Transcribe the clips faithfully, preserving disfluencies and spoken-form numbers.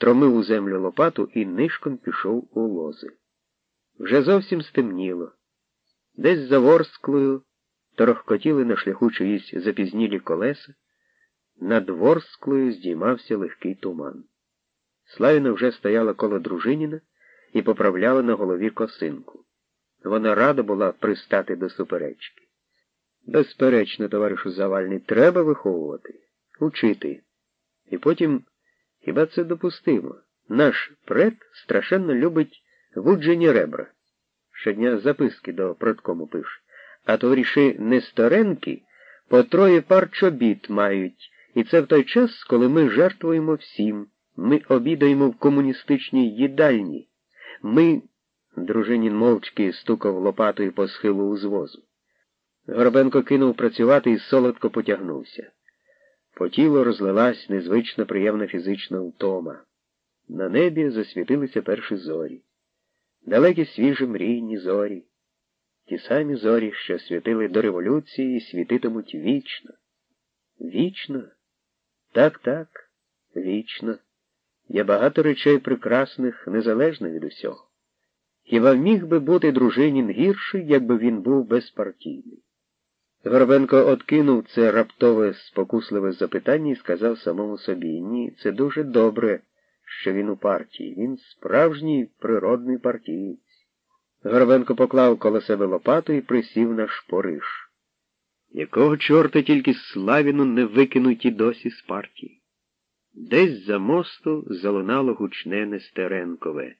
встромив у землю лопату і нишком пішов у лози. Вже зовсім стемніло. Десь за Ворсклою торохкотіли на шляху чиїсь запізнілі колеса, над Ворсклою здіймався легкий туман. Славіна вже стояла коло Дружиніна і поправляла на голові косинку. Вона рада була пристати до суперечки. Безперечно, товаришу Завальний, треба виховувати, учити. І потім, хіба це допустимо? Наш пред страшенно любить вуджені ребра. Щодня записки до продкому пише. А товариші Несторенки по троє пар чобіт мають. І це в той час, коли ми жертвуємо всім. Ми обідаємо в комуністичній їдальні. Ми... Дружинін мовчки стукав лопатою по схилу узвозу. Горобенко кинув працювати і солодко потягнувся. По тілу розлилась незвично приємна фізична втома. На небі засвітилися перші зорі. Далекі свіжі мрійні зорі. Ті самі зорі, що світили до революції і світитимуть вічно. Вічно? Так-так, вічно. Є багато речей прекрасних, незалежно від усього. Хіба міг би бути Дружинін гірший, якби він був безпартійний? Горобенко откинув це раптове спокусливе запитання і сказав самому собі: ні, це дуже добре, що він у партії. Він справжній природний партієць. Горобенко поклав коло себе лопату і присів на шпориш. Якого чорта тільки Славіну не викинуть і досі з партії? Десь за мосту залунало гучне Нестеренкове.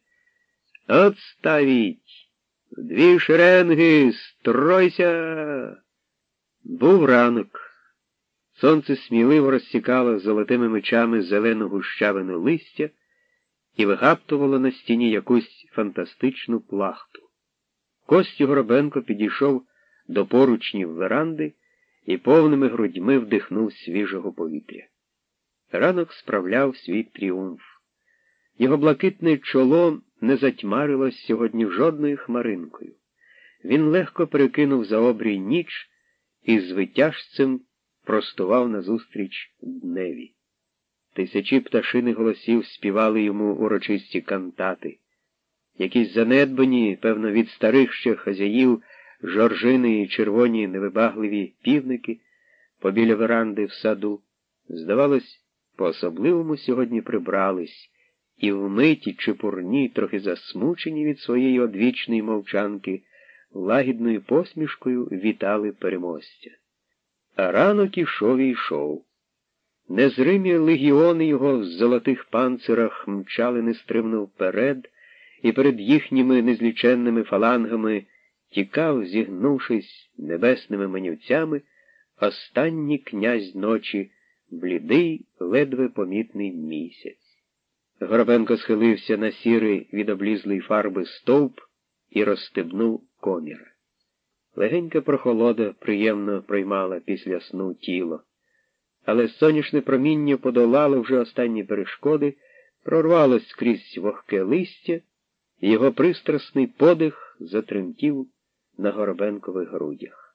«Отставіть! Дві шеренги! Стройся!» Був ранок. Сонце сміливо розсікало золотими мечами зелену гущавину листя і вигаптувало на стіні якусь фантастичну плахту. Костю Горобенко підійшов до поручнів веранди і повними грудьми вдихнув свіжого повітря. Ранок справляв свій тріумф. Його блакитне чоло не затьмарилось сьогодні жодною хмаринкою. Він легко перекинув за обрій ніч і з витяжцем простував назустріч дневі. Тисячі пташиних голосів співали йому урочисті кантати. Якісь занедбані, певно, від старих ще хазяїв, жоржини і червоні невибагливі півники побіля веранди в саду, здавалось, по-особливому сьогодні прибрались, і вмиті, чепурні, трохи засмучені від своєї одвічної мовчанки, лагідною посмішкою вітали переможця. А ранок ішов і йшов. Незримі легіони його в золотих панцирах мчали нестримно вперед, і перед їхніми незліченними фалангами тікав, зігнувшись небесними манівцями, останній князь ночі, блідий, ледве помітний місяць. Горобенко схилився на сірий від облізлої фарби стовп і розстебнув комір. Легенька прохолода приємно приймала після сну тіло. Але сонячне проміння подолало вже останні перешкоди, прорвалось скрізь вогке листя, і його пристрасний подих затремтів на Горобенкових грудях.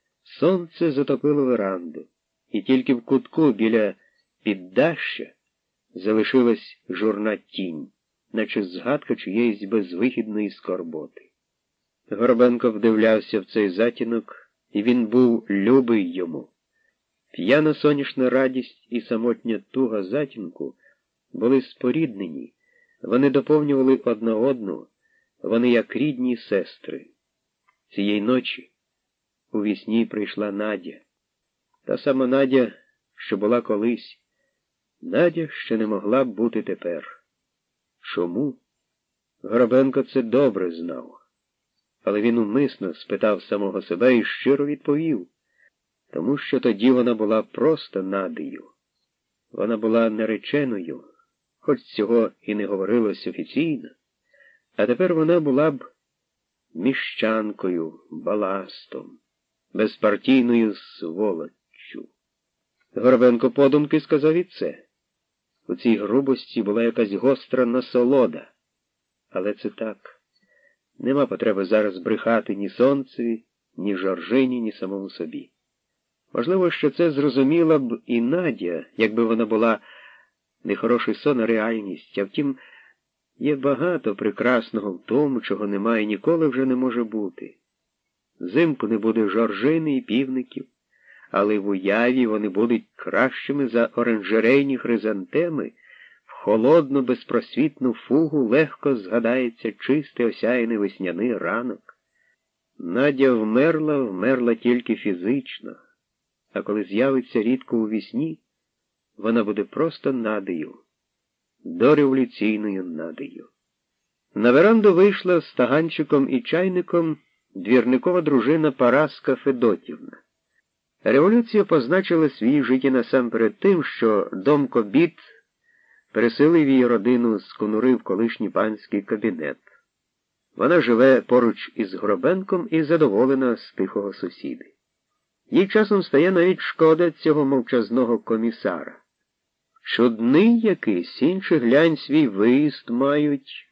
Сонце затопило веранду, і тільки в кутку біля піддаща залишилась журна тінь, наче згадка чиєїсь безвихідної скорботи. Горобенко вдивлявся в цей затінок, і він був любий йому. П'яна сонячна радість і самотня туга затінку були споріднені, вони доповнювали одна одну, вони як рідні сестри. Цієї ночі у вісні прийшла Надя. Та сама Надя, що була колись. Надя ще не могла б бути тепер. Чому? Горобенко це добре знав. Але він умисно спитав самого себе і щиро відповів. Тому що тоді вона була просто Надею. Вона була нареченою, хоч цього і не говорилось офіційно. А тепер вона була б міщанкою, баластом, безпартійною сволоччю. Горобенко подумки сказав і це. У цій грубості була якась гостра насолода. Але це так. Нема потреби зараз брехати ні сонцеві, ні Жоржині, ні самому собі. Можливо, що це зрозуміла б і Надя, якби вона була нехороший сон, а реальність. А втім, є багато прекрасного в тому, чого немає, ніколи вже не може бути. Взимку не буде жоржини і півників, але в уяві вони будуть кращими за оранжерейні хризантеми. В холодну, безпросвітну фугу легко згадається чистий осяяний весняний ранок. Надя вмерла, вмерла тільки фізично, а коли з'явиться рідко у вісні, вона буде просто Надею, дореволюційною Надею. На веранду вийшла з стаганчиком і чайником двірникова дружина Параска Федотівна. Революція позначила свій житті насамперед тим, що Домко Біт переселив її родину з конури в колишній панський кабінет. Вона живе поруч із Гробенком і задоволена з тихого сусіди. Їй часом стає навіть шкода цього мовчазного комісара. Чудний якийсь, інші глянь свій виїзд мають,